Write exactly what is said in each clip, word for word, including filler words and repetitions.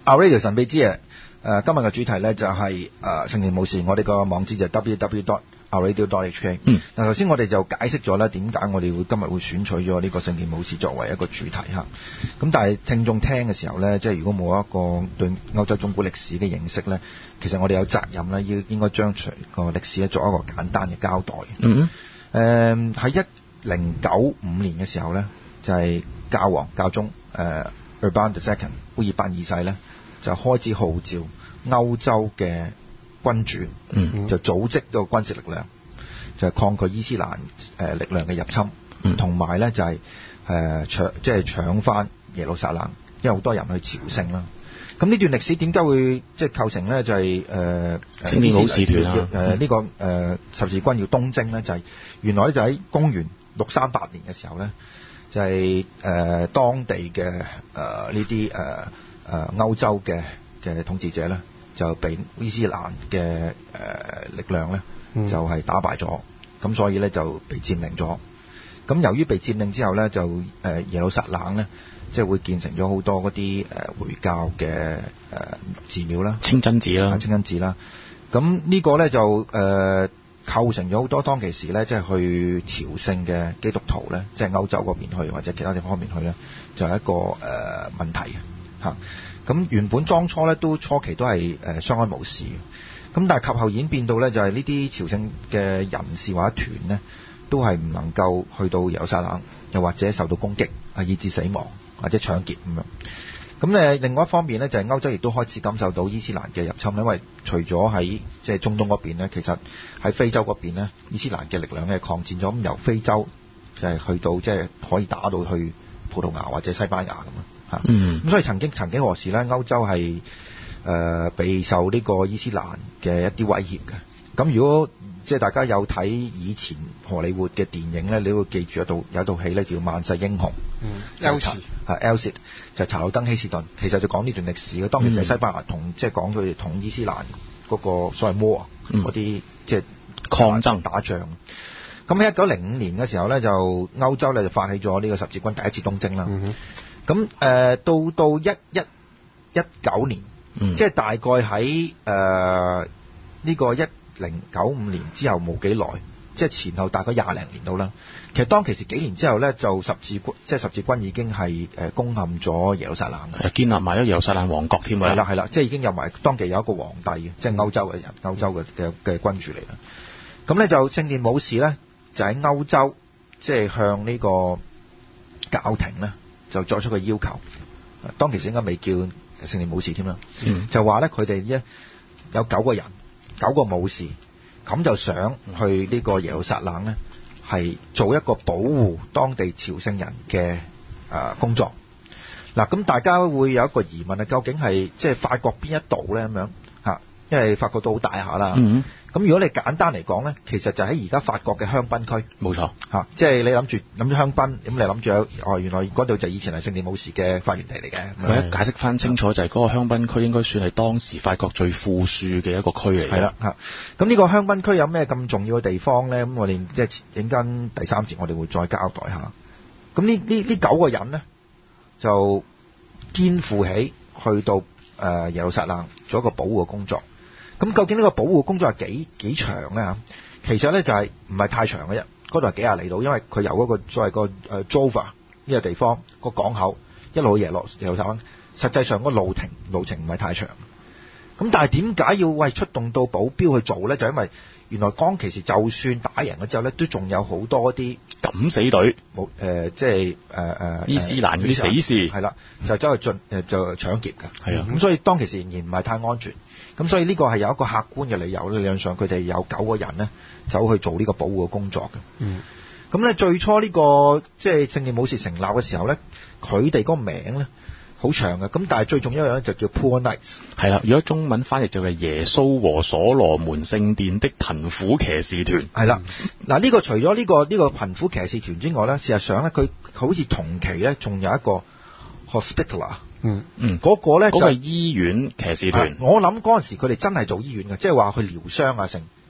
Our Radio 神秘之夜，誒今日嘅主題咧就係誒聖殿武士，我哋個網址就係 double-u double-u double-u dot our radio dot h k。嗯，嗱頭先我哋就解釋咗咧點解我哋會今日會選取咗呢個聖殿武士作為一個主題嚇。咁但係聽眾聽嘅時候咧，即係如果冇一個對歐洲中古歷史嘅認識咧，其實我哋有責任咧，要應該將個歷史咧作一個簡單嘅交代。嗯嗯。誒喺一零九五年嘅時候咧，就係、是、教皇教宗誒、呃、Urban the Second 烏爾班二世咧，就開始號召歐洲嘅君主，嗯、就組織個軍事力量，就係、抗拒伊斯蘭誒、呃、力量嘅入侵，同埋咧就係、是、誒、呃、搶即係搶翻耶路撒冷，因為好多人去朝聖啦。咁呢段歷史點解會即係構成咧？就係誒聖殿武士團啊，誒、呃、呢、這個誒、呃、十字軍要東征咧，就係、是、原來咧就喺公元六三八年嘅時候咧，就係、是、誒、呃、當地嘅誒呢啲誒誒歐洲嘅嘅統治者咧，就被伊斯蘭嘅誒、呃、力量咧，就係、是、打敗咗，咁、嗯、所以咧就被佔領咗。咁由於被佔領之後咧，就誒、呃、耶路撒冷咧，即係會建成咗好多嗰啲誒回教嘅誒、呃、寺廟啦，清真寺啦，清真寺啦。咁呢個咧就誒、呃、構成咗好多當其時咧，即係去朝聖嘅基督徒咧，即係歐洲嗰邊去或者其他地方面去咧，就係一個誒、呃、問題嚇。咁原本當初咧都初期都係誒相安無事嘅，咁但係及後演變到咧就係呢啲朝聖嘅人士或者團咧，都係唔能夠去到耶路撒冷，又或者受到攻擊，啊以致死亡或者搶劫咁樣。咁誒另外一方面咧，就係、是、歐洲亦都開始感受到伊斯蘭嘅入侵，因為除咗喺即係中東嗰邊咧，其實喺非洲嗰邊咧，伊斯蘭嘅力量咧擴展咗，咁由非洲就係去到即係可以打到去葡萄牙或者西班牙咁啊。嚇、嗯，咁所以曾經曾經何時咧，歐洲係誒、呃、備受呢個伊斯蘭嘅一啲威脅嘅。咁如果即係大家有睇以前荷里活嘅電影咧，你會記住一套有一套戲咧叫《萬世英雄》。嗯 Elcid 係 Elcid 就係查魯登希士頓，其實就講呢段歷史嘅。當其時西班牙同即係講佢哋同伊斯蘭嗰個所謂 war 嗰啲即係抗爭打仗。咁喺一九零五年嘅時候咧，就歐洲咧就發起咗呢個十字軍第一次東征啦。嗯咁誒、呃、到到一一一九年，嗯、即係大概喺誒呢個一零九五年之後冇幾耐，即係前後大概廿零年到啦。其實當其時幾年之後咧，就十字軍即係十字軍已經係誒攻陷咗耶路撒冷，建立埋咗耶路撒冷王國添啊！係啦係啦，即係已經有埋當地有一個皇帝嘅，即係歐洲嘅人、歐洲嘅嘅嘅君主嚟啦。咁咧就聖殿武士咧就喺歐洲，即係向呢個教廷咧，就作出個要求，當其時應該未叫聖殿武士添啦，嗯、就話咧佢哋一有九個人，九個武士，咁就想去呢個耶路撒冷咧，係做一個保護當地朝聖人嘅誒、呃、工作。嗱，咁大家會有一個疑問啊，究竟係即係法國邊一度咧咁樣嚇？因為法國都好大下啦。嗯咁如果你簡單嚟講咧，其實就喺而家法國嘅香檳區，冇錯嚇，即係你諗住諗住香檳，咁你諗住哦，原來嗰度就以前係聖殿武士嘅發源地嚟嘅。 我一解釋翻清楚，就係嗰個香檳區應該算係當時法國最富庶嘅一個區嚟嘅。 係啦嚇，咁呢個香檳區有咩咁重要嘅地方咧？咁我哋即係陣間第三節我哋會再交代下。咁呢呢呢九個人咧就肩負起去到誒耶路撒冷做一個保護嘅工作。咁究竟呢個保護工作係幾幾長咧嚇？其實咧就係唔係太長嘅啫，嗰度係幾廿里路，因為佢由嗰個所謂個誒 Jova 呢個地方個港口一路耶落耶路撒冷，實際上個路程路程唔係太長。咁但係點解要為出動到保鏢去做咧？就因為原來當其時就算打贏咗之後咧，都仲有好多啲敢死隊， 冇誒即係誒誒伊斯蘭嗰啲死士係啦，就走去進誒就搶劫㗎。係啊，咁、嗯、所以當其時仍然唔係太安全。咁所以呢個係有一個客觀嘅理由，理論上佢哋有九個人咧走去做呢個保護嘅工作嘅。嗯。咁咧最初呢、這個即係聖殿武士成立嘅時候咧，佢哋嗰個名咧好長嘅，咁但係最重要一樣咧就叫 Poor Knights。 係啦，如果中文翻譯就係耶穌和所羅門聖殿的貧苦騎士團。 係啦，嗱、這、呢個除咗呢、這個呢、這個貧苦騎士團之外咧，事實上咧佢好似同期咧仲有一個 Hospitaller。嗯嗯，嗰、那個咧就係、 是、醫院騎士團。 我諗嗰陣時佢哋真係做醫院嘅，即係話去療傷啊成。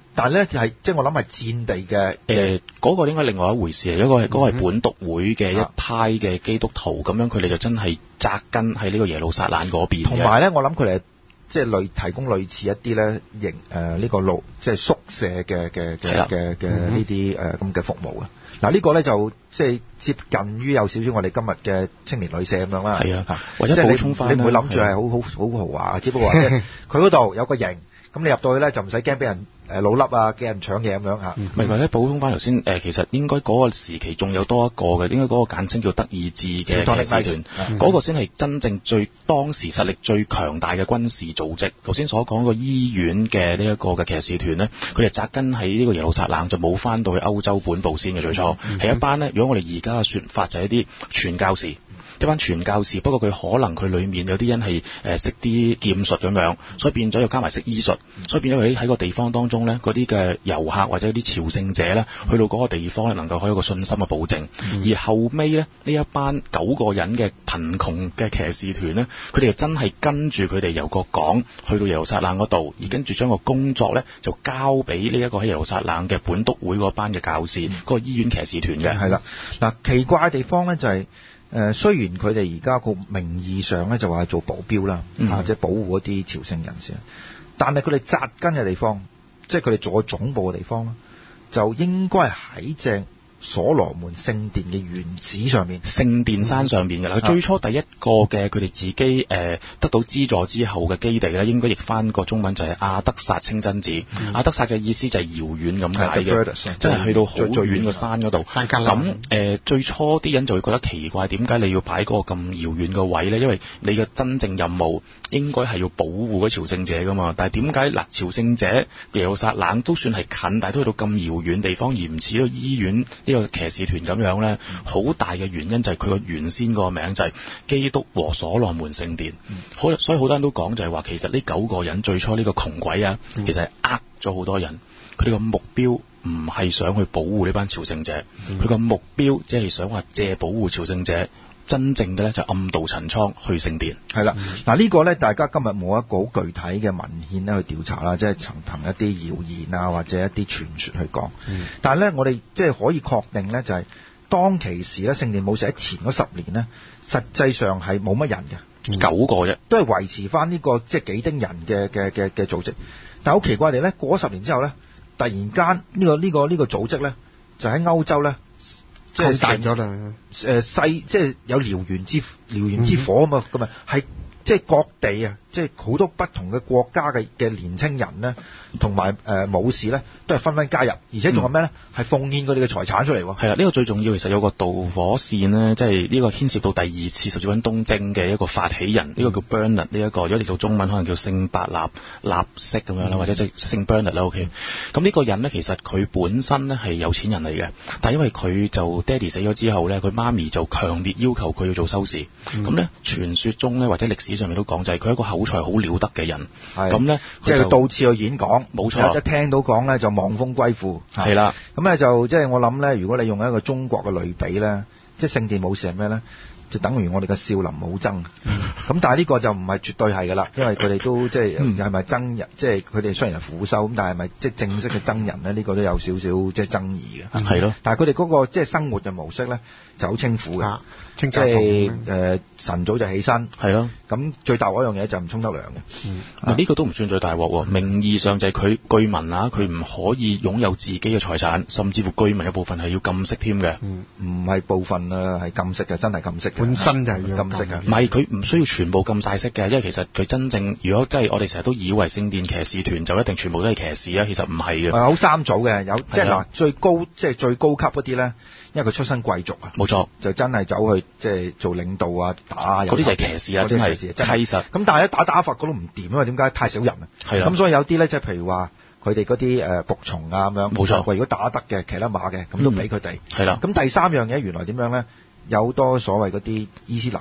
但係咧係即係我諗係戰地嘅誒嗰個應該另外一回事，一個係嗰個係本篤會嘅一派嘅基督徒，咁、嗯、樣佢哋就真係扎根喺呢個耶路撒冷嗰邊。 同埋咧，我諗佢哋即係類提供類似一啲咧營誒呢個路即係宿舍嘅嘅嘅嘅嘅呢啲誒咁嘅服務啊。嗱呢個咧就即係接近於有少少我哋今日嘅青年旅社咁樣啦。 係啊，或者補充翻， 你唔會諗住係好好好豪華，只不過話即係佢嗰度有個營。咁你入到去咧就唔使驚俾人誒老笠啊，驚人搶嘢咁樣嚇。 唔係，或者補充翻頭先誒，其實應該嗰個時期仲有多一個嘅，應該嗰個簡稱叫德意志嘅騎士團，嗰個先係真正最當時實力最強大嘅軍事組織。頭先所講個醫院嘅呢一個嘅騎士團呢，佢係扎根喺呢個耶路撒冷，就冇翻到去歐洲本部先嘅最初，係、嗯、一班呢，如果我哋而家嘅説法就係一啲傳教士。一班傳教士，不過佢可能佢裡面有啲人係誒識啲劍術咁樣，所以變咗又加埋識醫術，所以變咗佢喺個地方當中咧，嗰啲嘅遊客或者啲朝聖者咧，去到嗰個地方咧，能夠可以有個信心嘅保證。嗯、而後尾咧，呢一班九個人嘅貧窮嘅騎士團咧，佢哋就真係跟住佢哋由個港去到耶路撒冷嗰度，而跟住將個工作咧就交俾呢一個喺耶路撒冷嘅本篤會嗰班嘅教士，嗰、嗯、個醫院騎士團嘅。係啦， 嗱奇怪嘅地方咧就係、是。誒、呃、雖然佢哋而家個名義上咧就話係做保鏢啦，嗯、啊即係保護一啲朝聖人士，但係佢哋紮根嘅地方，即係佢哋做總部嘅地方啦，就應該係喺正所羅門聖殿嘅原址上面， 聖殿山上面嘅啦。佢、嗯、最初第一個嘅佢哋自己誒、呃、得到資助之後嘅基地咧，應該譯翻個中文就係阿德薩清真寺。嗯、阿德薩嘅意思就係遙遠咁解嘅，即係去到好最遠嘅山嗰度。咁誒、呃、最初啲人就會覺得奇怪，點解你要擺嗰個咁遙遠嘅位咧？因為你嘅真正任務應該係要保護嗰朝聖者噶嘛。但係點解嗱朝聖者耶路撒冷都算係近，但係都去到咁遙遠地方，而唔似個醫院呢個騎士團咁樣咧？好大嘅原因就係佢個原先個名就係基督和所羅門聖殿。好，所以好多人都講就係話，其實呢九個人最初呢個窮鬼啊，其實係呃咗好多人。佢哋個目標唔係想去保護呢班朝聖者，佢個目標即係想話借保護朝聖者。真正嘅咧就暗度陳倉去聖殿。 係啦，嗱、嗯、呢個咧大家今日冇一個好具體嘅文獻咧去調查啦，即係曾憑一啲謠言啊或者一啲傳說去講。嗯、但係咧我哋即係可以確定咧就係、是、當其時咧聖殿武士喺前嗰十年咧，實際上係冇乜人嘅， 嗯、九個啫， 都係維持翻呢、這個即係幾丁人嘅嘅嘅嘅組織。但係好奇怪地咧，過咗十年之後咧，突然間呢、這個呢、這個呢、這個組織咧就喺歐洲咧。即係大咗啦，誒細即係有燎原之燎原之火啊嘛，咁啊係即係各地啊，即係好多不同嘅國家嘅嘅年青人咧，同埋誒武士咧，都係紛紛加入，而且仲有咩咧？係、嗯、奉獻佢哋嘅財產出嚟喎。係啦， 呢、這個最重要，其實有個導火線咧，即係呢個牽涉到第二次十字軍東征嘅一個發起人，呢、嗯、個叫 Bernard，呢一個如果你做中文可能叫聖伯納納色咁樣啦，或者即係聖 Bernard 啦 OK。咁呢個人咧，其實佢本身咧係有錢人嚟嘅，但係因為佢就爹哋死咗之後咧，佢媽咪就強烈要求佢要做修士。咁咧、嗯、傳說中咧或者歷史上面都講就係佢係一個口才好了得嘅人。咁咧即係到處去演講， 冇錯， 一聽到講咧就望風歸附。 係啦， 咁咧就即係我諗咧，如果你用一個中國嘅類比咧，即係聖殿武士係咩咧？就等於我哋嘅少林武僧。咁、嗯、但係呢個就唔係絕對係噶啦，因為佢哋都即係係咪僧人？即係佢哋雖然係苦修，咁但係咪即係正式嘅僧人咧？呢、這個都有少少即係爭議嘅。係咯、嗯，但係佢哋嗰個即係生活嘅模式咧，就好清苦嘅。啊即係誒晨早就起身，係咯。咁最大嗰樣嘢就唔沖得涼嘅。 嗯，呢、啊、個都唔算最大鑊喎。名義上就係佢據民啊，佢唔可以擁有自己嘅財產，甚至乎據民一部分係要禁色添嘅。 嗯，唔係部分啊，係禁色嘅，真係禁色嘅。 本身就係要禁色嘅。 唔係佢唔需要全部禁晒色嘅，因為其實佢真正如果真係我哋成日都以為聖殿騎士團就一定全部都係騎士啊，其實唔係嘅。係好三組嘅，有即係嗱最高即係最高級嗰啲咧。因為佢出身貴族啊， 冇錯， 就真係走去即係做領導啊，打嗰啲就係騎士啊，真係其實。 咁但係咧打打法嗰都唔掂啊嘛，點解太少人啊？係啦。咁所以有啲咧，即係譬如話佢哋嗰啲誒僕從啊咁樣，冇錯。如果打得嘅騎得馬嘅，咁都俾佢哋。係啦。咁第三樣嘢原來點樣咧？有好多所謂嗰啲伊斯蘭嘅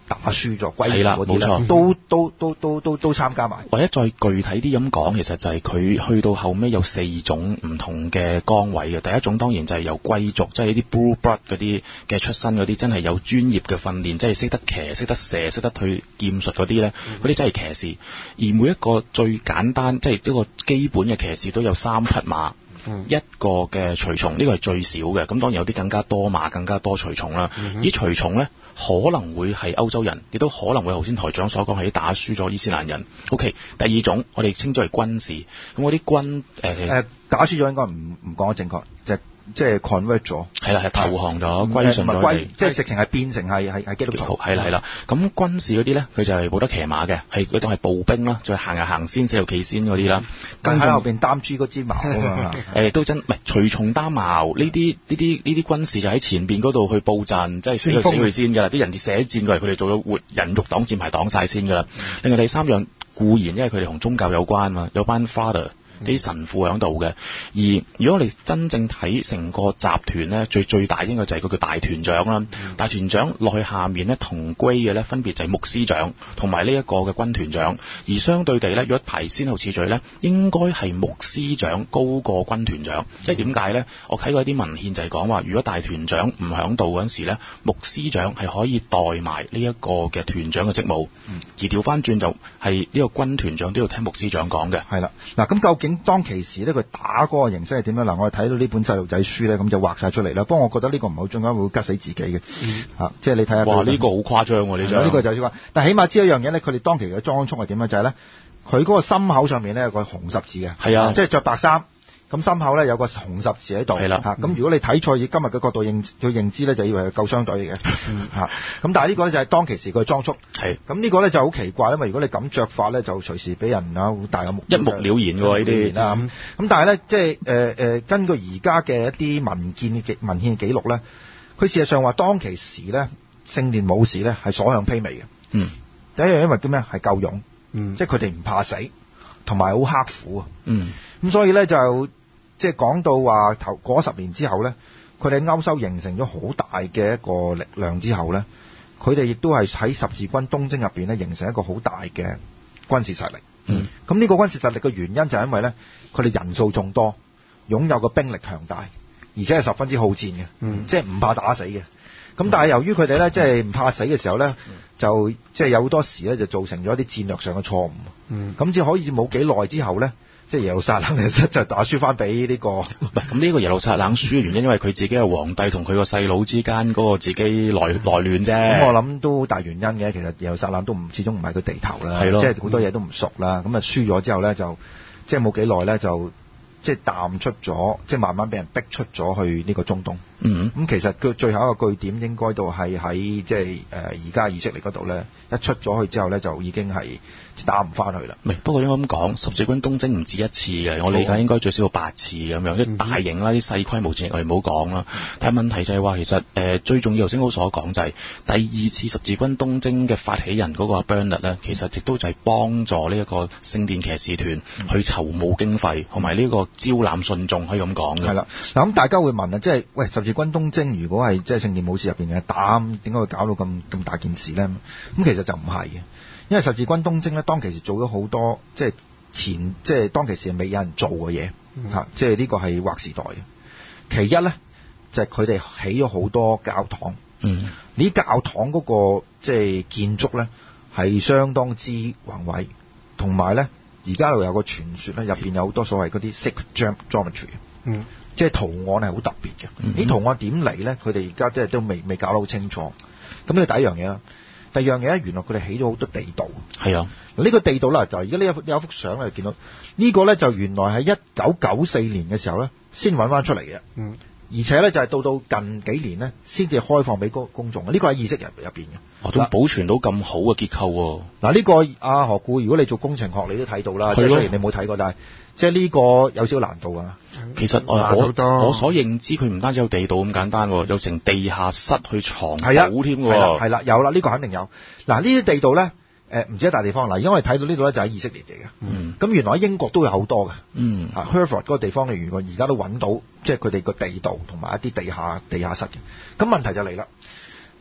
打輸咗歸係啦， 嗰啲咧， 冇錯都都都都都都參加埋。 或者再具體啲咁講，其實就係佢去到後尾有四種唔同嘅崗位嘅。第一種當然就係由貴族，即係啲 blue blood 嗰啲嘅出身嗰啲，真係有專業嘅訓練，即係識得騎、識得射、識得去劍術嗰啲咧，嗰啲真係騎士。而每一個最簡單，即係一個基本嘅騎士都有三匹馬。嗯、一個嘅隨從，呢個係最少嘅，咁當然有啲更加多馬、更加多隨從啦。嗯、而隨從呢，可能會係歐洲人，亦都可能會頭先台長所講係啲打輸咗伊斯蘭人。OK，第二種我哋稱之為軍士，咁嗰啲軍誒、呃呃、打輸咗應該唔唔講得正確，即係即係 convert 咗，係啦係投降咗，歸順咗佢， 即係直情係變成係係係基督徒， 係啦係啦。咁軍士嗰啲咧，佢就係冇得騎馬嘅，係嗰種係步兵啦，再行下行先，死後企先嗰啲啦。 跟喺後邊擔住嗰支矛啊嘛。 誒都真唔係隨從擔矛呢啲呢啲呢啲軍士就喺前邊嗰度去佈陣，即係死佢死佢先㗎啦。啲人哋射箭過嚟，佢哋做咗活人肉擋箭牌擋晒先㗎啦。嗯、另外第三樣固然因為佢哋同宗教有關嘛，有班 father。啲神父喺度嘅，而如果我哋真正睇成個集團咧，最最大應該就係嗰個大團長啦。嗯、大團長落去下面咧，同歸嘅咧，分別就係牧師長同埋呢一個嘅軍團長。而相對地咧，如果排先後次序咧，應該係牧師長高過軍團長。即係點解咧？我睇過一啲文獻就係講話，如果大團長唔響度嗰陣時咧，牧師長係可以代埋呢一個嘅團長嘅職務。嗯、而調翻轉就係呢個軍團長都要聽牧師長講嘅。 係啦，嗱咁究竟當其時咧，佢打嗰個形式係點樣？嗱，我哋睇到呢本細路仔書咧，咁就畫晒出嚟啦。不過我覺得呢個唔係好中間會吉死自己嘅， 嗯啊、即係你睇下。 哇！呢、這個好誇張喎，呢張。呢個就係話，但係起碼知一樣嘢咧，佢哋當其時嘅裝束係點樣？就係、是、咧，佢嗰個心口上面咧有個紅十字嘅， 係啊， 即係着白衫。咁心口咧有個紅十字喺度， 係啦嚇。咁如果你睇錯以今日嘅角度認去認知咧，就以為係救傷隊嚟嘅，嚇。咁但係呢個咧就係當其時佢嘅裝束， 係。咁呢個咧就好奇怪，因為如果你咁着法咧，就隨時俾人啊好大嘅目一目了然嘅喎呢啲啦。咁咁但係咧，即係誒誒，根據而家嘅一啲文件嘅文獻記錄咧，佢事實上話當其時咧，聖殿武士咧係所向披靡嘅。嗯。第一樣因為叫咩？係夠勇，嗯，即係佢哋唔怕死。同埋好刻苦啊！嗯，咁所以咧就即係講到話頭嗰十年之後咧，佢哋歐洲形成咗好大嘅一個力量之後咧，佢哋亦都係喺十字軍東征入邊咧形成一個好大嘅軍事實力。嗯，咁呢個軍事實力嘅原因就係因為咧，佢哋人數眾多，擁有個兵力強大，而且係十分之好戰嘅，嗯，即係唔怕打死嘅。咁但係由於佢哋咧，即係唔怕死嘅時候咧，就即係有好多時咧，就造成咗一啲戰略上嘅錯誤。嗯，咁至可以冇幾耐之後咧，即係耶路撒冷其實就打輸翻俾呢個。唔係， 咁呢個耶路撒冷輸嘅原因，因為佢自己係皇帝同佢個細佬之間嗰個自己內內亂啫。 咁我諗都好大原因嘅。其實耶路撒冷都唔始終唔係佢地頭啦， 係咯， 即係好多嘢都唔熟啦。咁啊輸咗之後咧，就即係冇幾耐咧就。即係淡出咗，即係慢慢俾人逼出咗去呢個中東。嗯，咁其實佢最後一個據點應該都係喺即係誒而家以色列嗰度咧，一出咗去之後咧就已經係打唔翻去啦。 唔係，不過應該咁講，十字軍東征唔止一次嘅，我理解應該最少有八次咁樣，即係大型啦，啲細規模戰役我哋唔好講啦。但係問題就係話，其實誒、呃、最重要頭先我所講就係、是、第二次十字軍東征嘅發起人嗰個 Bernard 咧，其實亦都就係幫助呢一個聖殿騎士團去籌募經費，同埋呢個招攬信眾，可以咁講嘅。 係啦，嗱咁大家會問啊，即係喂十字軍東征如果係即係聖殿武士入邊嘅打，點解會搞到咁咁大件事咧？咁其實就唔係嘅，因為十字軍東征咧，當其時做咗好多即係前即係當其時未有人做嘅嘢，嚇、嗯，即係呢個係劃時代嘅。其一咧就係佢哋起咗好多教堂，嗯，呢教堂嗰個即係建築咧係相當之宏偉，同埋咧。而家度有個傳說咧，入邊有好多所謂嗰啲 sacred geometry，嗯，即係圖案係好特別嘅。呢、嗯、圖案點嚟咧？佢哋而家即係都未未搞得好清楚。咁呢個第一樣嘢啦。第二樣嘢咧，原來佢哋起咗好多地道。係啊，呢個地道啦，就而家呢一幅有一幅相咧，見到呢個咧就原來喺一九九四年嘅時候咧，先揾翻出嚟嘅。嗯。而且咧就係到到近幾年咧，先至開放俾公公眾。呢個喺意識入入邊嘅， 哦，都保存到咁好嘅結構喎。 嗱，呢個阿何故，如果你做工程學，你都睇到啦。即係雖然你冇睇過，但係即係呢個有少少難度啊。 其實我我所認知，佢唔單止有地道咁簡單，有成地下室去藏寶添喎。 係啦，有啦，呢個肯定有。嗱，呢啲地道咧。誒唔止一大地方嗱，因為我哋睇到呢度咧就喺以色列嚟嘅，嗯，咁原來喺英國都有好多嘅，嗯，啊 Hereford 嗰個地方，你如果而家都揾到，即係佢哋個地道同埋一啲地下地下室嘅，咁問題就嚟啦，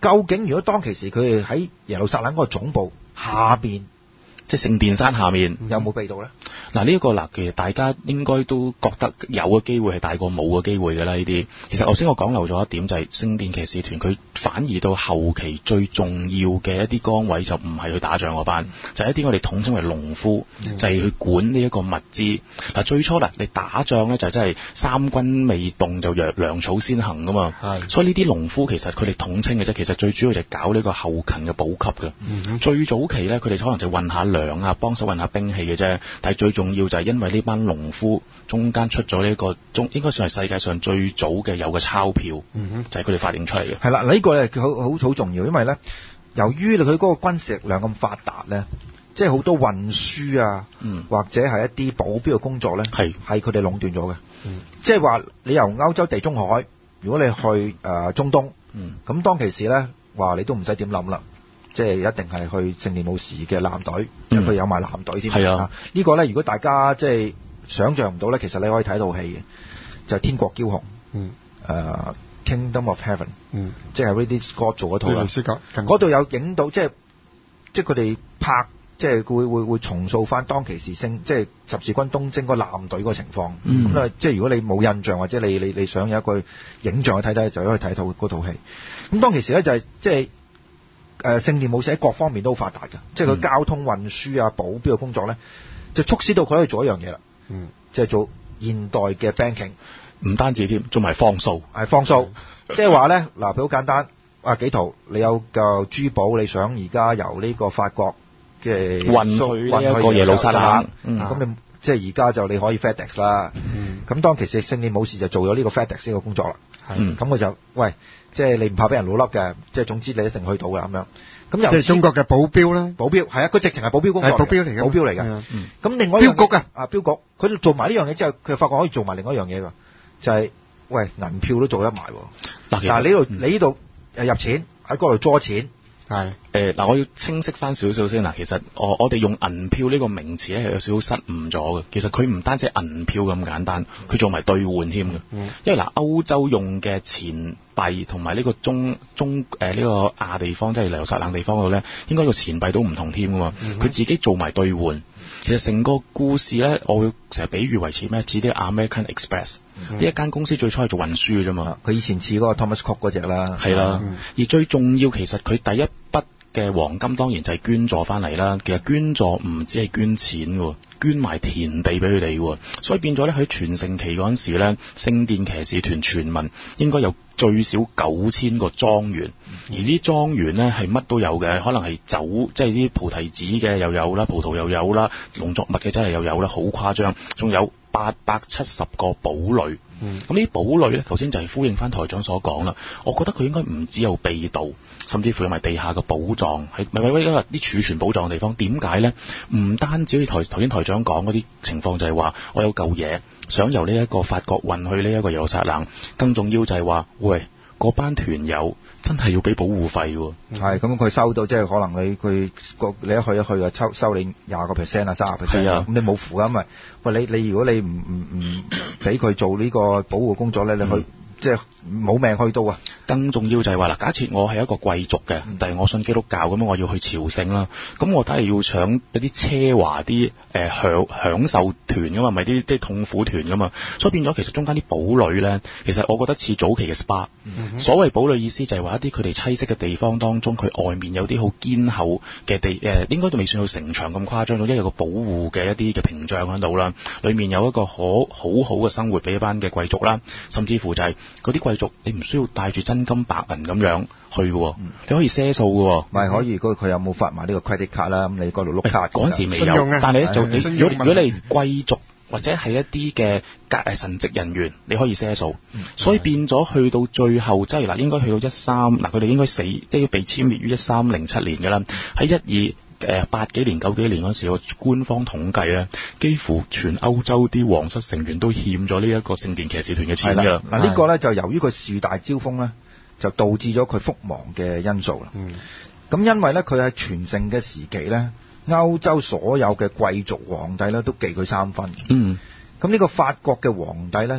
究竟如果當其時佢哋喺耶路撒冷嗰個總部下邊， 即係聖殿山下面有冇避到咧？ 嗱，呢一個嗱，其實大家應該都覺得有嘅機會係大過冇嘅機會㗎啦。呢啲其實頭先我講漏咗一點，就係聖殿騎士團佢反而到後期最重要嘅一啲崗位就唔係去打仗嗰班，就係、是、一啲我哋統稱為農夫，嗯、就係去管呢一個物資。嗱，最初嗱你打仗咧就真係三軍未動就糧糧草先行㗎嘛，所以呢啲農夫其實佢哋統稱嘅啫，其實最主要就係搞呢個後勤嘅補給嘅。嗯、最早期咧佢哋可能就運下糧啊，幫手運下兵器嘅啫，但係最重要就係因為呢班農夫中間出咗呢、這個中應該算係世界上最早嘅有嘅鈔票，嗯、就係佢哋發明出嚟嘅。 係啦，呢、這個係好好好重要，因為咧，由於佢嗰個軍事力量咁發達咧，即係好多運輸啊，嗯、或者係一啲保鏢嘅工作咧，係係佢哋壟斷咗嘅。即係話你由歐洲地中海，如果你去誒、呃、中東，咁、嗯、當其時咧，話你都唔使點諗啦。即係一定係去聖殿武士嘅艦隊，因為佢有埋艦隊添。係、嗯、啊，呢個咧，如果大家即係想像唔到咧，其實你可以睇套戲嘅，就係、是《天國驕雄》。嗯。誒、uh, ，Kingdom of Heaven。嗯。即係 Ridley Scott 做嗰套啦。嗰度有影到，即係即係佢哋拍，即係會會會重塑翻當其時聖，即係十字軍東征個艦隊嗰個情況。嗯。咁啊，即係如果你冇印象或者你你你想有一個影像去睇睇，就可以睇套嗰套戲。咁當其時咧就係、是、即係。誒聖殿武士喺各方面都好發達嘅，即係佢交通運輸啊、保鏢嘅工作咧，就促使到佢可以做一樣嘢啦。嗯，即係做現代嘅 banking， 唔單止添，做埋放數， 係放數。即係話咧，嗱，佢好簡單。啊，幾圖你有嚿珠寶，你想而家由呢個法國嘅運去呢一個耶路撒冷，咁、 嗯啊、你即係而家就你可以 FedEx 啦。咁、嗯、當其時聖殿武士就做咗呢個 FedEx 呢個工作啦。咁佢、嗯、就喂。即係你唔怕俾人老笠嘅，即係總之你一定去到嘅咁樣。咁即係中國嘅保鏢啦， 保鏢係啊，佢直情係保鏢工作， 係保鏢嚟嘅， 保鏢嚟嘅。咁、嗯、另外一標局啊，啊標局，佢做埋呢樣嘢之後，佢發覺可以做埋另外一樣嘢㗎，就係、是、喂銀票都做得埋。嗱，嗱你呢度你呢度誒入錢喺嗰度捉錢。係誒嗱，我要清晰翻少少先嗱。其實我我哋用銀票呢個名詞咧係有少少失誤咗嘅。其實佢唔單止銀票咁簡單，佢做埋兌換添嘅。嗯、因為嗱，歐洲用嘅錢幣同埋呢個中中誒呢、呃這個亞地方，即係耶路撒冷地方嗰度咧，應該個錢幣都唔同添噶嘛。佢、嗯、自己做埋兌換。其實成個故事咧，我會成日比喻為似咩？似啲 American Express 呢、嗯、一間公司最初係做運輸嘅啫嘛。佢以前似嗰個 Thomas Cook 嗰隻啦。係啦，嗯、而最重要其實佢第一筆嘅黃金當然就係捐助翻嚟啦。其實捐助唔止係捐錢喎，捐埋田地俾佢哋喎。所以變咗咧喺全盛期嗰陣時咧，聖殿騎士團全民應該有最少九千個莊園，而啲莊園咧係乜都有嘅，可能係酒，即係啲菩提子嘅又有啦，葡萄又有啦，農作物嘅真係又有啦，好誇張，仲有八百七十個堡壘。咁呢啲堡壘咧，頭先就係呼應翻台長所講啦。我覺得佢應該唔只有秘道，甚至乎有埋地下嘅寶藏，係咪咪因為啲儲存寶藏嘅地方？點解咧？唔單止好似台頭先台長講嗰啲情況，就係話我有嚿嘢想由呢一個法國運去呢一個耶路撒冷，更重要就係話，喂，嗰班團友真係要俾保護費喎。 係咁，佢收到即係可能你佢個你一去一去啊，收收你廿個 percent 啊，三十 percent 啊，咁你冇符啊，咁咪喂你你如果你唔唔唔俾佢做呢個保護工作咧，你去。嗯即係冇命去到啊！ 更重要就係話嗱，假設我係一個貴族嘅，但係我信基督教咁樣，我要去朝聖啦，咁我梗係要搶一啲奢華啲誒享享受團噶嘛，咪啲啲痛苦團噶嘛，所以變咗其實中間啲堡壘咧，其實我覺得似早期嘅 S P A。嗯、所謂堡壘意思就係話一啲佢哋棲息嘅地方當中，佢外面有啲好堅厚嘅地誒、呃，應該都未算到城牆咁誇張到，因為有個保護嘅一啲嘅屏障喺度啦，裡面有一個可好好嘅生活俾一班嘅貴族啦，甚至乎就係、是。嗰啲貴族，你唔需要帶住真金白銀咁樣去嘅，嗯、你可以賒數嘅，咪可以。如果佢有冇發埋呢個 credit card 啦，咁你嗰度碌卡嗰陣時未有，啊、但係咧就你如果如果你貴族或者係一啲嘅格誒神職人員，你可以賒數，嗯、所以變咗去到最後，即係嗱，應該去到一三嗱，佢哋應該死即係要被殲滅於一三零七年嘅啦，喺一二。誒八幾年九幾年嗰時候，官方統計咧，幾乎全歐洲啲皇室成員都欠咗呢一個聖殿騎士團嘅錢㗎啦。 嗱呢個咧就由於佢樹大招風咧，就導致咗佢覆亡嘅因素啦。咁、嗯、因為咧佢喺全盛嘅時期咧，歐洲所有嘅貴族皇帝咧都忌佢三分。嗯。咁呢個法國嘅皇帝咧就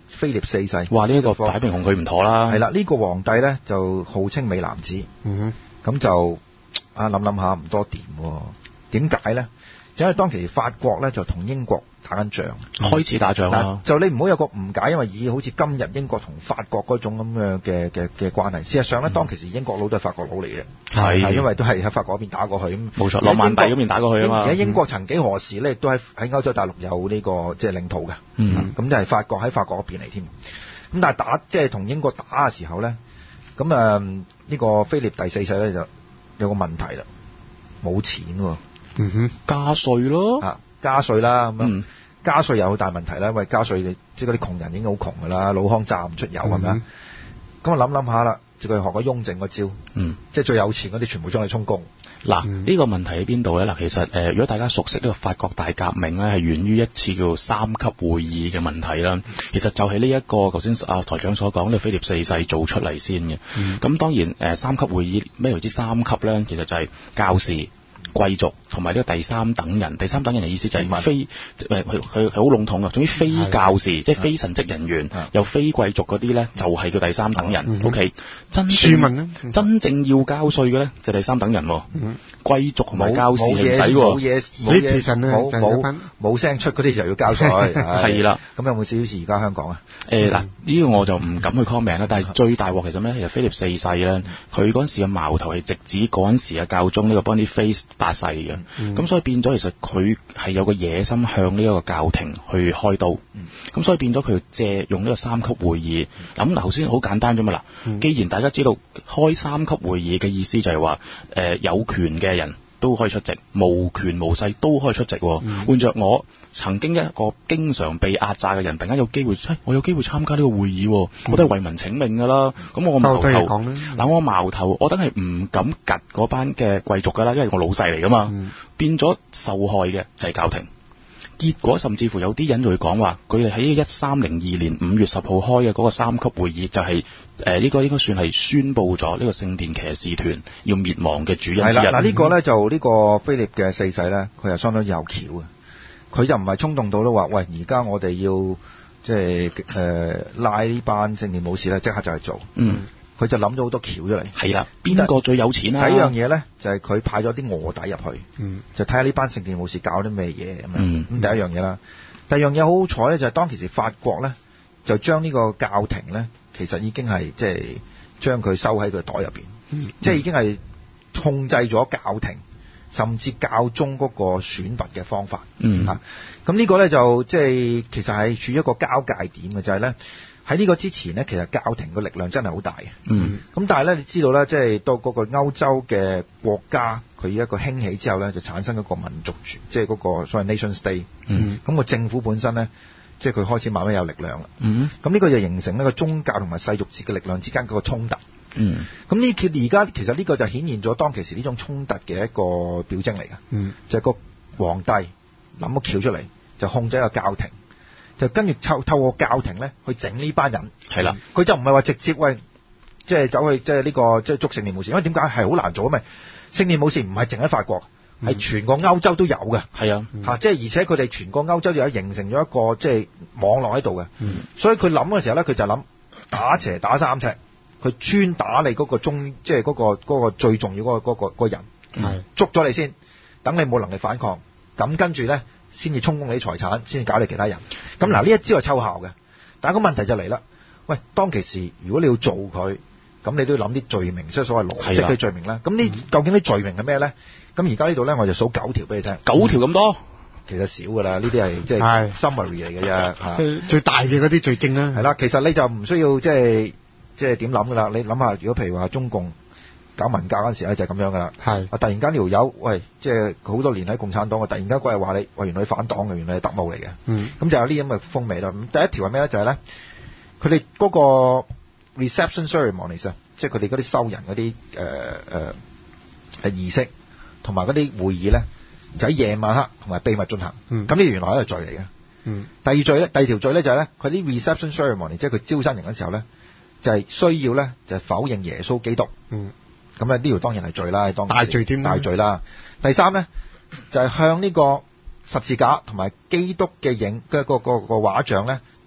菲臘四世。 哇！呢、這、一個擺明同佢唔妥啦。 係啦，呢、這個皇帝咧就號稱美男子。 嗯咁就啊諗諗下唔多掂喎。點解咧？因為當其時法國咧就同英國打緊仗， 開始打仗啦。 就你唔好有個誤解，因為以好似今日英國同法國嗰種咁樣嘅嘅嘅關係，事實上咧、嗯、當其時英國佬都係法國佬嚟嘅，係因為都係喺法國嗰邊打過去。 冇錯，諾曼第嗰邊打過去啊嘛。 而家英國曾幾何時咧都喺喺歐洲大陸有呢、這個即係、就是、領土嘅，嗯，咁就係法國喺法國嗰邊嚟添。咁但係打即係同英國打嘅時候咧，咁啊呢個菲臘第四世咧就有個問題啦，冇錢喎。 嗯哼， 加稅咯， 啊加稅啦咁樣， 嗯、 加稅有好大問題啦，因為加稅你即係嗰啲窮人已經好窮噶啦，老康揸唔出油咁樣。咁、嗯、我諗諗下啦，就佢學個雍正個招，嗯，即係最有錢嗰啲全部將你充公。 嗱、嗯，呢、這個問題喺邊度咧？嗱，其實誒、呃，如果大家熟悉呢個法國大革命咧，係源於一次叫做三級會議嘅問題啦。其實就係呢一個頭先阿台長所講呢個菲臘四世做出嚟先嘅。咁、嗯、當然誒、呃，三級會議咩為之三級咧？其實就係教士、貴族同埋呢個第三等人，第三等人嘅意思就係非誒佢佢好籠統嘅，總之非教士即係非神職人員，又非貴族嗰啲咧就係叫第三等人。嗯、O.K. 真正真正要交稅嘅咧就係第三等人，嗯、貴族同埋教士係唔使喎， 冇嘢冇嘢冇冇冇聲出嗰啲就要交稅。係啦，咁有冇少少似而家香港啊？誒嗱呢個我就唔敢去 comment 啦，但係最大鑊其實咩？其實菲臘四世咧，佢嗰陣時嘅矛頭係直指嗰陣時嘅教宗呢個 Boniface八世嘅，咁、嗯、所以變咗其實佢係有個野心向呢一個教廷去開刀，咁、嗯、所以變咗佢借用呢個三級會議。咁嗱頭先好簡單啫嘛，嗱、嗯，既然大家知道開三級會議嘅意思就係話，誒、呃、有權嘅人都可以出席，無權無勢都可以出席。嗯、換着我曾經一個經常被壓榨嘅人，突然間有機會，哎、我有機會參加呢個會議，嗯、我都係為民請命噶啦。咁、嗯、我矛頭，嗱我矛頭，我真係唔敢趌嗰班嘅貴族噶啦，因為我老細嚟噶嘛。嗯、變咗受害嘅就係教廷。結果甚至乎有啲人就會講話，佢哋喺一三零二年五月十號開嘅嗰個三級會議，就係誒呢個應該算係宣佈咗呢個聖殿騎士團要滅亡嘅主因之一。係啦， 嗱呢個咧就呢個菲臘嘅四世咧，佢係相當有巧嘅。佢就唔係衝動到都話，喂，而家我哋要即係誒拉呢班聖殿武士咧，即刻就去做。嗯。佢就諗咗好多橋出嚟。係啦，邊個最有錢啊？第一樣嘢咧，就係、是、佢派咗啲臥底入去，嗯、就睇下呢班聖殿武士搞啲咩嘢咁樣。咁、嗯、第一樣嘢啦，第二樣嘢好好彩咧，就係當其時法國咧，就將呢個教廷咧，其實已經係即係將佢收喺佢袋入邊，嗯、即係已經係控制咗教廷，甚至教宗嗰個選拔嘅方法。嗯，嚇、啊，咁呢個咧就即係其實係處於一個交界點嘅，就係、是、咧。喺呢個之前呢，其實教廷嘅力量真係好大嘅。嗯。咁但係咧，你知道咧，即係到嗰個歐洲嘅國家，佢一個興起之後咧，就產生一個民族主，即係嗰個所謂 nation state。嗯。咁個政府本身咧，即係佢開始慢慢有力量啦。嗯。咁呢個就形成呢個宗教同埋世俗節嘅力量之間嗰個衝突。嗯。咁呢？佢而家其實呢個就顯現咗當其時呢種衝突嘅一個表徵嚟嘅。嗯。就係個皇帝諗個橋出嚟，就控制一個教廷。就跟住透透過教廷咧去整呢班人，係啦，佢就唔係話直接喂，即係走去即係呢個即係捉聖殿武士，因為點解係好難做啊？咪聖殿武士唔係淨喺法國，係、嗯、全個歐洲都有嘅，係啊，嚇、嗯，即係而且佢哋全個歐洲有形成咗一個即係網絡喺度嘅，嗯、所以佢諗嘅時候咧，佢就諗打斜打三尺，佢專打你嗰個中，即係嗰個嗰個最重要嗰個嗰個嗰個人，嗯、捉咗你先，等你冇能力反抗，咁跟住咧。先至充公你啲財產，先至搞你其他人。咁嗱，呢一招係奏效嘅，但係個問題就嚟啦。喂，當其時如果你要做佢，咁你都要諗啲罪名，即係所謂邏輯嘅罪名啦。咁呢、嗯、究竟啲罪名係咩咧？咁而家呢度咧，我就數九條俾你聽。九條咁多，其實少噶啦。呢啲係即係 summary 嚟嘅啫。 最最大嘅嗰啲罪證啦。 係啦，其實你就唔需要即係即係點諗噶啦。你諗下，如果譬如話中共搞文革嗰陣時咧，就係咁樣噶啦。係啊，突然間呢條友，喂，即係好多年喺共產黨，我突然間嗰日話你，喂，原來你反黨嘅，原來係特務嚟嘅。嗯，咁就有呢啲咁嘅風味啦。咁第一條係咩咧？就係、是、咧，佢哋嗰個 reception ceremonies 啊，即係佢哋嗰啲收人嗰啲誒誒誒儀式，同埋嗰啲會議咧，就喺夜晚黑同埋秘密進行。嗯，咁呢原來係一個罪嚟嘅。嗯，第二罪咧，第二條罪咧就係、是、咧，佢啲 reception ceremony，即係佢招新人嘅時候咧，就係、是、需要咧就係、是、否認耶穌基督。嗯。咁咧呢條當然係罪啦，當大罪添，大罪啦。第三咧就係、是、向呢個十字架同埋基督嘅影嘅、那個個個畫像咧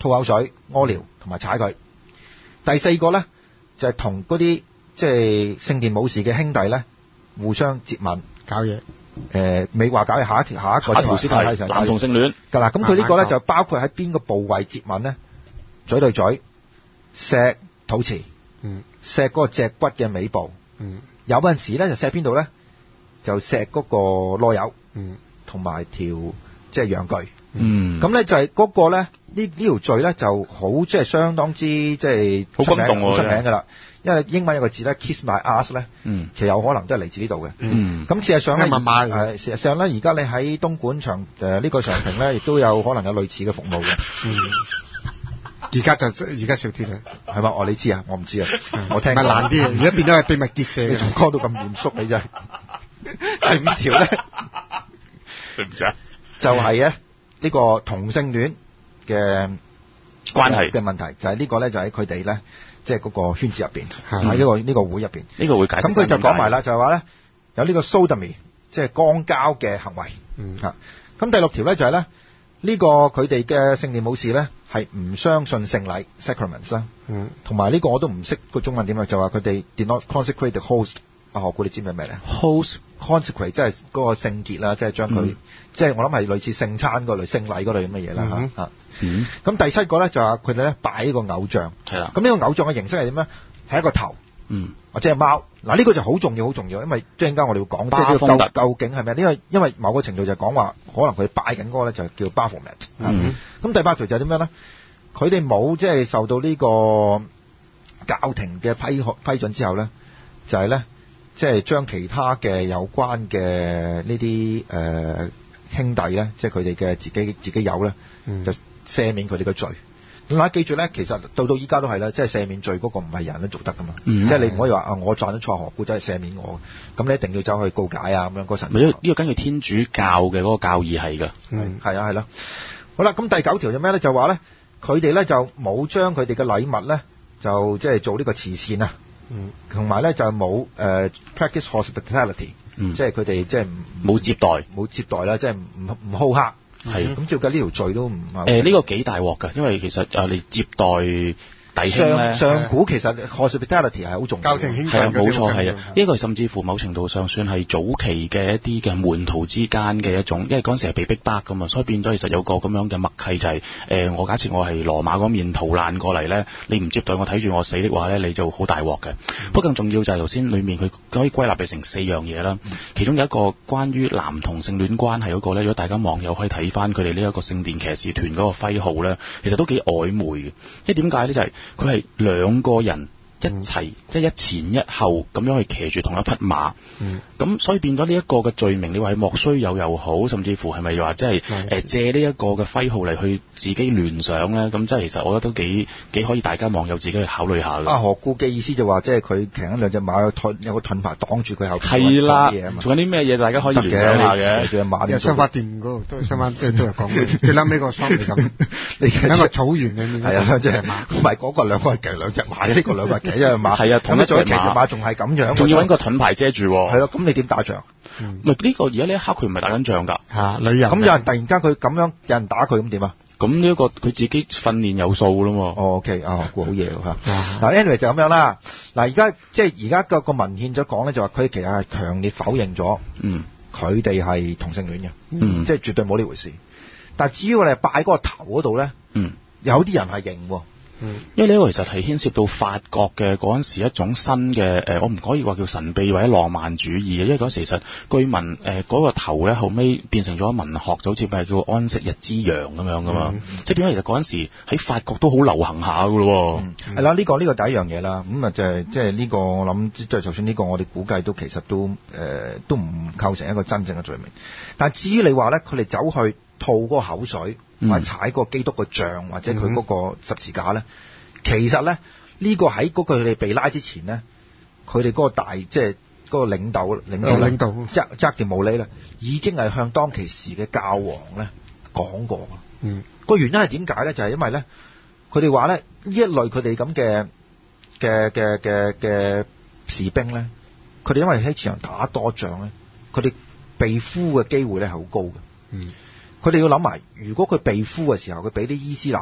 吐口水、屙尿同埋踩佢。第四個咧就係同嗰啲即係聖殿武士嘅兄弟咧互相接吻搞嘢。 誒未話搞嘢，下一條下一個下一條先係男同性戀㗎啦。咁佢呢個咧就包括喺邊個部位接吻咧？嘴對嘴、錫肚臍、 嗯， 錫嗰個脊骨嘅尾部， 嗯， 有陣時咧就錫邊度咧？就錫嗰個囉柚， 嗯， 同埋條即係陽具。 嗯， 咁咧就係嗰個咧呢呢條罪咧就好即係相當之即係好轟動好出名㗎啦。因為英文有個字咧 kiss my ass 咧， 嗯， 其實有可能都係嚟自呢度嘅。 嗯， 咁事實上咧， 密碼誒事實上咧，而家你喺東莞長誒呢個長平咧，亦都有可能有類似嘅服務嘅。 嗯，而家就而家少啲啦， 係嘛？我你知啊，我唔知啊，我聽咪難啲啊，而家變咗係秘密結社你仲講到咁嚴肅，你真係。第五條咧， 對唔住啊， 就係咧呢個同性戀嘅關係嘅問題，就係呢個咧就喺佢哋咧即係嗰個圈子入邊， 係喺呢個呢個會入邊。 呢個會解釋。 咁佢就講埋啦，就係話咧有呢個 sodomy，即係肛交嘅行為。 嗯啊，咁第六條咧就係咧呢個佢哋嘅聖殿武士咧係唔相信聖禮 sacraments 啦。 嗯， 同埋呢個我都唔識個中文點啊，就話佢哋 did not consecrate the host。啊，何故你知唔知咩咧 host consecrate 即係嗰個聖潔啦，即係將佢， 嗯即係我諗係類似聖餐嗰類、聖禮嗰類咁嘅嘢啦嚇嚇。 嗯， 咁第七個咧就話佢哋咧擺呢個偶像， 係啦。 咁呢個偶像嘅形式係點咧？係一個頭， 嗯， 或者係貓。嗱呢個就好重要，好重要，因為即係陣間我哋會講，即係呢個究究竟係咩？因為因為某個程度就係講話，可能佢拜緊嗰個咧就叫 Baphomet。 嗯， 咁第八條就係點樣咧？佢哋冇即係受到呢個教廷嘅批批准之後咧，就係咧。即係將其他嘅有關嘅呢啲誒兄弟咧，即係佢哋嘅自己自己有咧， 嗯、 就赦免佢哋嘅罪。咁大家記住咧，其實到到依家都係啦，即係赦免罪嗰個唔係人都做得噶嘛。 嗯、 即係你唔可以話啊，我賺咗錯，何故真係赦免我？咁你一定要走去告解啊，咁樣嗰神。 呢個呢個根據天主教嘅嗰個教義係㗎。 嗯， 係啊係啦。好啦，咁第九條就咩咧？就話咧，佢哋咧就冇將佢哋嘅禮物咧，就即係做呢個慈善啊。 嗯， 同埋咧就冇誒、呃、practice hospitality， 嗯、 即係佢哋即係冇接待， 冇接待啦，即係唔唔好客。 係咁照計呢條罪都唔係。 誒呢個幾大鑊㗎，因為其實啊你接待弟兄咧， 上古其實 hospitality 係好重要， 教廷兄弟係啊，冇錯係啊， 呢呢個甚至乎某程度上算係早期嘅一啲嘅門徒之間嘅一種，因為嗰陣時係被逼迫㗎嘛，所以變咗其實有個咁樣嘅默契就係、是、誒、呃，我假設我係羅馬嗰面逃難過嚟咧，你唔接待我睇住我死的話咧，你就好大鑊嘅。不過、嗯、更重要就係頭先裡面佢可以歸納成四樣嘢啦，嗯、其中有一個關於男同性戀關係嗰、那個咧，如果大家網友可以睇翻佢哋呢一個聖殿騎士團嗰個徽號咧，其實都幾曖昧嘅。因為點解咧？就係佢係兩兩個人一齊，嗯、即係一前一後咁樣去騎住同一匹馬，咁、嗯、所以變咗呢一個嘅罪名，你話係莫須有又好，甚至乎係咪話即係誒借呢一個嘅徽號嚟去自己聯想咧？咁即係其實我覺得都幾幾可以，大家網友自己去考慮下嘅。 啊，何顧嘅意思就話即係佢騎緊兩隻馬，有盾有個盾牌擋住佢後邊。 係啦，仲有啲咩嘢大家可以聯想下嘅？ 隻馬有商法店嗰度都商翻，都都有講嘅。最撚尾個桑嚟咁，你喺個草原裏面， 係啊，兩隻馬，唔係嗰個兩個係騎兩隻馬，呢個兩個係騎一隻馬。 係啊，同一隻馬，騎隻馬仲係咁樣， 仲要揾個盾牌遮住。 係咯，咁你點打仗？ 唔係呢個而家呢一刻佢唔係打緊仗㗎。 嚇，旅遊。 咁有人突然間佢咁樣有人打佢，咁點啊？ 咁呢一個佢自己訓練有數㗎啦嘛。 哦 OK 啊，好嘢嚇。嗱 anyway 就咁樣啦。嗱而家即係而家個個文獻咗講咧，就話佢其實係強烈否認咗，嗯，佢哋係同性戀嘅，嗯，即係絕對冇呢回事。但係至於我哋拜嗰個頭嗰度咧，嗯，有啲人係認喎。 嗯，因為呢個其實係牽涉到法國嘅嗰陣時一種新嘅誒、呃，我唔可以話叫神秘或者浪漫主義嘅，因為嗰時其實據聞誒嗰個頭咧後尾變成咗文學，就好似咪叫安息日之陽咁樣噶嘛，嗯、即係點解其實嗰陣時喺法國都好流行下噶咯喎。係啦、 嗯，呢、這個呢、這個第一樣嘢啦，咁啊就係即係呢個我諗即係就算呢個我哋估計都其實都誒、呃、都唔構成一個真正嘅罪名。但係至於你話咧，佢哋走去吐嗰個口水。或者踩個基督個像，或者佢嗰個十字架咧，嗯、其實咧呢、這個喺嗰個佢哋被拉之前咧，佢哋嗰個大即係嗰個領導領導領導扎扎迪姆利咧，已經係向當其時嘅教皇咧講過。嗯，個原因係點解咧？就係、是、因為咧，佢哋話咧呢一類佢哋咁嘅嘅嘅嘅嘅士兵咧，佢哋因為喺前場打多仗咧，佢哋被俘嘅機會咧係好高嘅。嗯。佢哋要諗埋，如果佢被俘嘅時候，佢俾啲伊斯蘭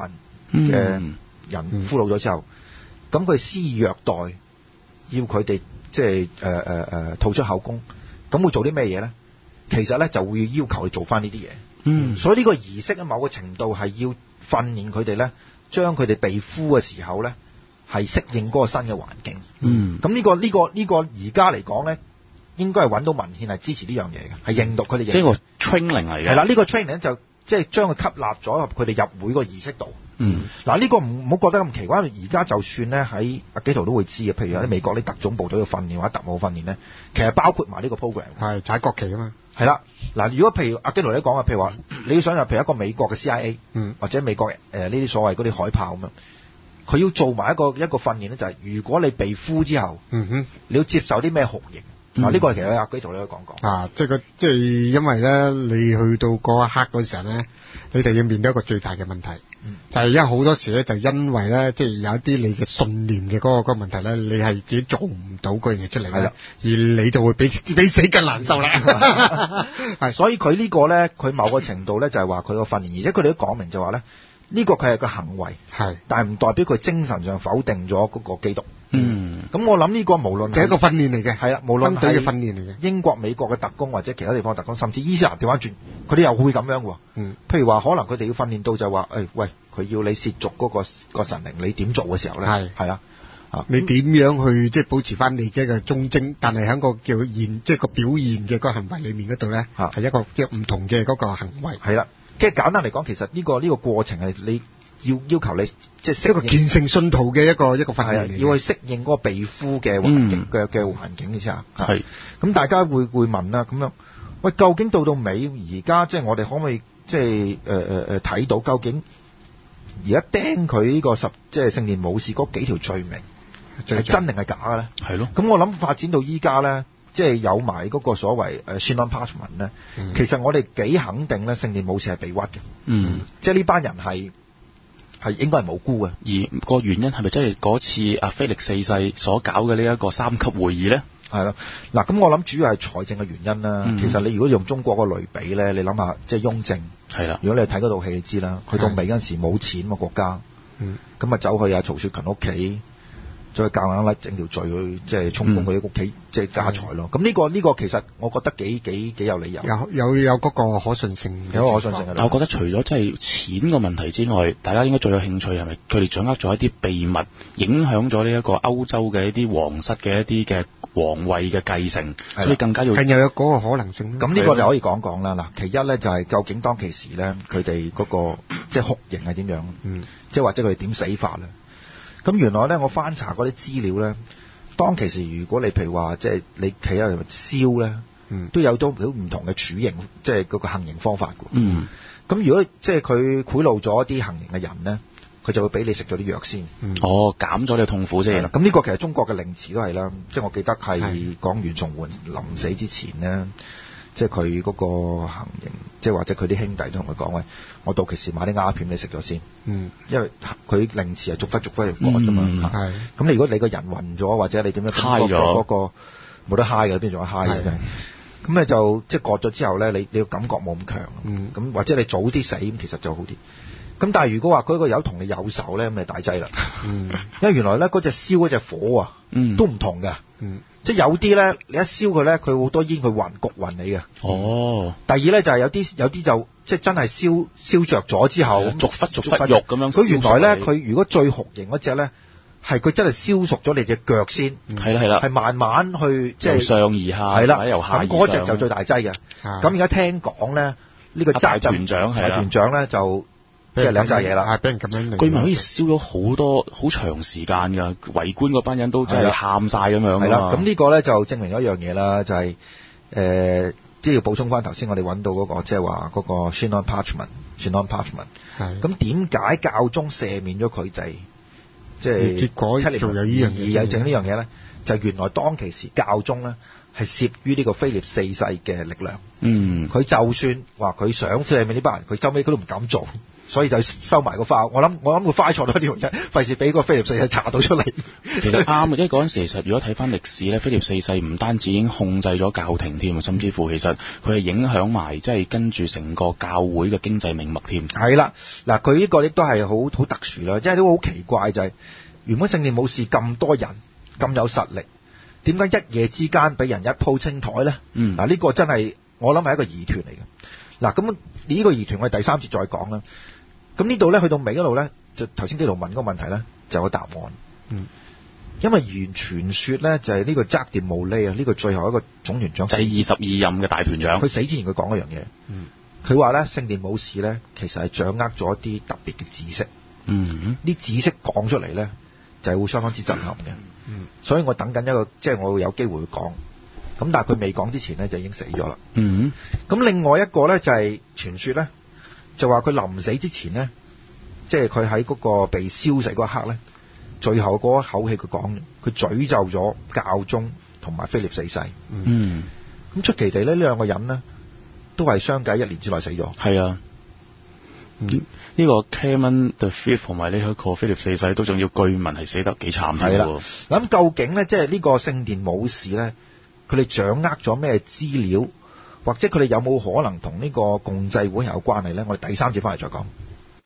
嘅人俘虜咗之後，咁佢施以虐待，要佢哋即係誒誒誒吐出口供，咁會做啲咩嘢咧？其實咧就會要求佢做翻呢啲嘢。 嗯， 所以呢個儀式喺某個程度係要訓練佢哋咧，將佢哋被俘嘅時候咧係適應嗰個新嘅環境。 嗯， 咁呢個呢個呢個而家嚟講咧，應該係揾到文獻係支持呢樣嘢嘅，係認讀佢哋。 即係個 training 嚟嘅。 係啦，呢個 training 就即係將佢吸納咗入佢哋入會個儀式度。 嗯， 嗱呢個唔好覺得咁奇怪，而家就算咧喺阿紀陶都會知嘅，譬如有啲美國啲特種部隊嘅訓練或者特務訓練咧，其實包括埋呢個 program。 係踩國旗啊嘛。 係啦，嗱，如果譬如阿紀陶你講啊，譬如話你要想入譬如一個美國嘅 C I A， 嗯， 或者美國誒呢啲所謂嗰啲海豹咁樣，佢要做埋一個一個訓練咧，就係如果你被俘之後， 嗯哼，你要接受啲咩酷刑？嗱、嗯，呢個其實阿紀陶你可以講講。 啊，即係個即係因為咧，你去到嗰一刻嗰時候咧，你哋要面對一個最大嘅問題，嗯、就係因為好多時咧，就因為咧，即係有一啲你嘅信念嘅嗰、嗰個嗰個問題咧，你係自己做唔到嗰樣嘢出嚟咧，而你就會比比死更難受啦。係， 所以佢呢個咧，佢某個程度咧就係話佢個訓練，而且佢哋都講明就話咧，呢、呢個佢係個行為，係，但係唔代表佢精神上否定咗嗰個基督。 嗯， 咁我諗呢個無論係一個訓練嚟嘅， 係啦，無論係軍隊嘅訓練嚟嘅， 英國、美國嘅特工或者其他地方特工，甚至伊斯蘭調翻轉，佢哋又會咁樣喎。 嗯， 譬如話可能佢哋要訓練到就係話，誒、哎、喂，佢要你褻瀆嗰個個神靈，你點做嘅時候咧？係係啦，啊， 你點樣去即係保持翻你嘅一個忠貞，但係喺個叫現即係個表現嘅嗰個行為裏面嗰度咧，係、啊、一個即係唔同嘅嗰個行為。 係啦，即係簡單嚟講，其實呢、這個呢、這個過程係你。要要求你即係一個虔誠信徒嘅一個一個訓練嚟， 要去適應嗰個被俘嘅環境嘅嘅、嗯、環境之下。係咁，大家會會問啦，咁樣喂，究竟到到尾而家即係我哋可唔可以即係誒誒誒睇到究竟而家釘佢呢個十即係聖殿武士嗰幾條罪名係真定係假嘅咧？係咯。咁我諗發展到依家咧，即係有埋嗰個所謂誒 Shannon Parchment 咧，其實我哋幾肯定咧，聖殿武士係被屈嘅。嗯，即係呢班人係。係應該係無辜嘅， 而個原因係咪真係嗰次阿菲力四世所搞嘅呢一個三級會議咧？ 係咯，嗱咁我諗主要係財政嘅原因啦、嗯。其實你如果用中國個類比咧，你諗下即係雍正係啦。如果你睇嗰套戲，你知啦，去到尾嗰陣時冇錢嘛國家，咁啊走去阿曹雪芹屋企。再夾硬咧整條罪去，即係充公佢啲屋企即係家財咯。咁呢、呢個呢、呢個其實我覺得幾幾幾有理由， 有有有嗰個可信性， 有可信性。 但我覺得除咗即係錢個問題之外，大家應該最有興趣係咪佢哋掌握咗一啲秘密，影響咗呢一個歐洲嘅一啲皇室嘅一啲嘅皇位嘅繼承，所以更加要更有有嗰個可能性。 咁呢個就可以講講啦。嗱，其一咧就係究竟當其時咧佢哋嗰個即係酷刑係點樣？嗯，即係或者佢哋點死法咧？咁原來咧，我翻查嗰啲資料咧，當其時如果你譬如話，即係你企喺度燒咧，嗯，都有都好唔同嘅處刑，即係嗰個行刑方法嘅。嗯，咁如果即係佢賄賂咗一啲行刑嘅人咧，佢就會俾你食咗啲藥先。嗯，哦，減咗你嘅痛苦先。咁呢個其實中國嘅令詞都係啦，即係我記得係講袁崇煥臨死之前咧。即係佢嗰個行刑，即係或者佢啲兄弟都同佢講喂，我到期時買啲鴉片你食咗先。嗯，因為佢令詞係逐忽逐忽要割㗎嘛。係、嗯。咁你如果你個人暈咗，或者你點樣嗨咗嗰個冇得嗨嘅，邊仲有嗨嘅？咁你就即係割咗之後咧，你你個感覺冇咁強。嗯。咁或者你早啲死，咁其實就好啲。咁但係如果話佢個友同你有仇咧，咁咪大劑啦。嗯。因為原來咧嗰隻燒嗰隻火啊，嗯，都唔同嘅。嗯。即係有啲咧，你一燒佢咧，佢好多煙，佢暈焗暈你嘅。哦。第二咧就係、是、有啲有啲就即係真係燒燒著咗之後，逐忽逐忽肉咁樣。佢原來咧，佢如果最酷刑嗰隻咧，係佢真係燒熟咗你隻腳先。係啦係啦。係慢慢去即係由上而下，係啦，由下而上。咁嗰隻就最大劑嘅。咁而家聽講咧，呢、這個大團長係啦，團長咧就。即係兩晒嘢啦，係俾人咁樣。據聞可以燒咗好多好長時間㗎，圍觀嗰班人都真係喊晒咁樣。係啦，咁呢個咧就證明咗一樣嘢啦，就係、是、誒、呃，即係要補充翻頭先我哋揾到嗰、那個，即係話嗰個 Shannon Parchment，Shannon Parchment。係。咁點解教宗赦免咗佢哋？即係結果仲有呢樣嘢，而有整呢樣嘢咧？ 就原來當其時教宗咧係懾於呢個菲臘四世嘅力量。 嗯， 佢就算話佢想赦免呢班人，佢收尾佢都唔敢做。所以就收埋個花，我諗我諗個花錯咗呢樣嘢，費事俾個菲臘四世查到出嚟。 其實啱嘅，因為嗰陣時其實如果睇翻歷史咧，菲臘四世唔單止已經控制咗教廷添，甚至乎其實佢係影響埋即係跟住成個教會嘅經濟命脈添。 係啦，嗱佢呢個亦都係好好特殊啦，因為都好奇怪就係、是、原本聖殿武士咁多人咁有實力，點解一夜之間俾人一鋪清台咧？嗯，嗱呢個真係我諗係一個疑團嚟嘅。嗱咁呢個疑團我哋第三節再講啦。咁呢度咧，去到尾嗰度咧，就頭先基督問嗰個問題咧，就有個答案。嗯，因為原傳說咧，就係、是、呢個扎迪姆利啊，呢個最後一個總團長， 第二十二任嘅大團長。 佢死之前佢講一樣嘢。嗯，佢話咧，聖殿武士咧，其實係掌握咗一啲特別嘅知識。嗯，啲知識講出嚟咧，就係、是、會相當之震撼嘅。嗯，所以我等緊一個，即係我會有機會去講。咁但係佢未講之前咧，就已經死咗啦。嗯，咁另外一個咧就係、是、傳說咧。就話佢臨死之前呢，即係佢喺嗰個被燒死嗰一刻呢，最後嗰一口氣佢講，佢詛咒咗教宗同埋菲臘四世。嗯，咁出奇地呢，呢兩個人呢都係相繼一年之內死咗。係啊， 呢、嗯這個 Clement the Fifth 同埋呢個菲臘四世都仲要據聞係死得幾慘。 係啦，咁究竟呢，即係呢個聖殿武士呢，佢哋掌握咗咩資料？或者佢哋有冇可能同呢個共濟會有關係咧？我哋第三節翻嚟再講。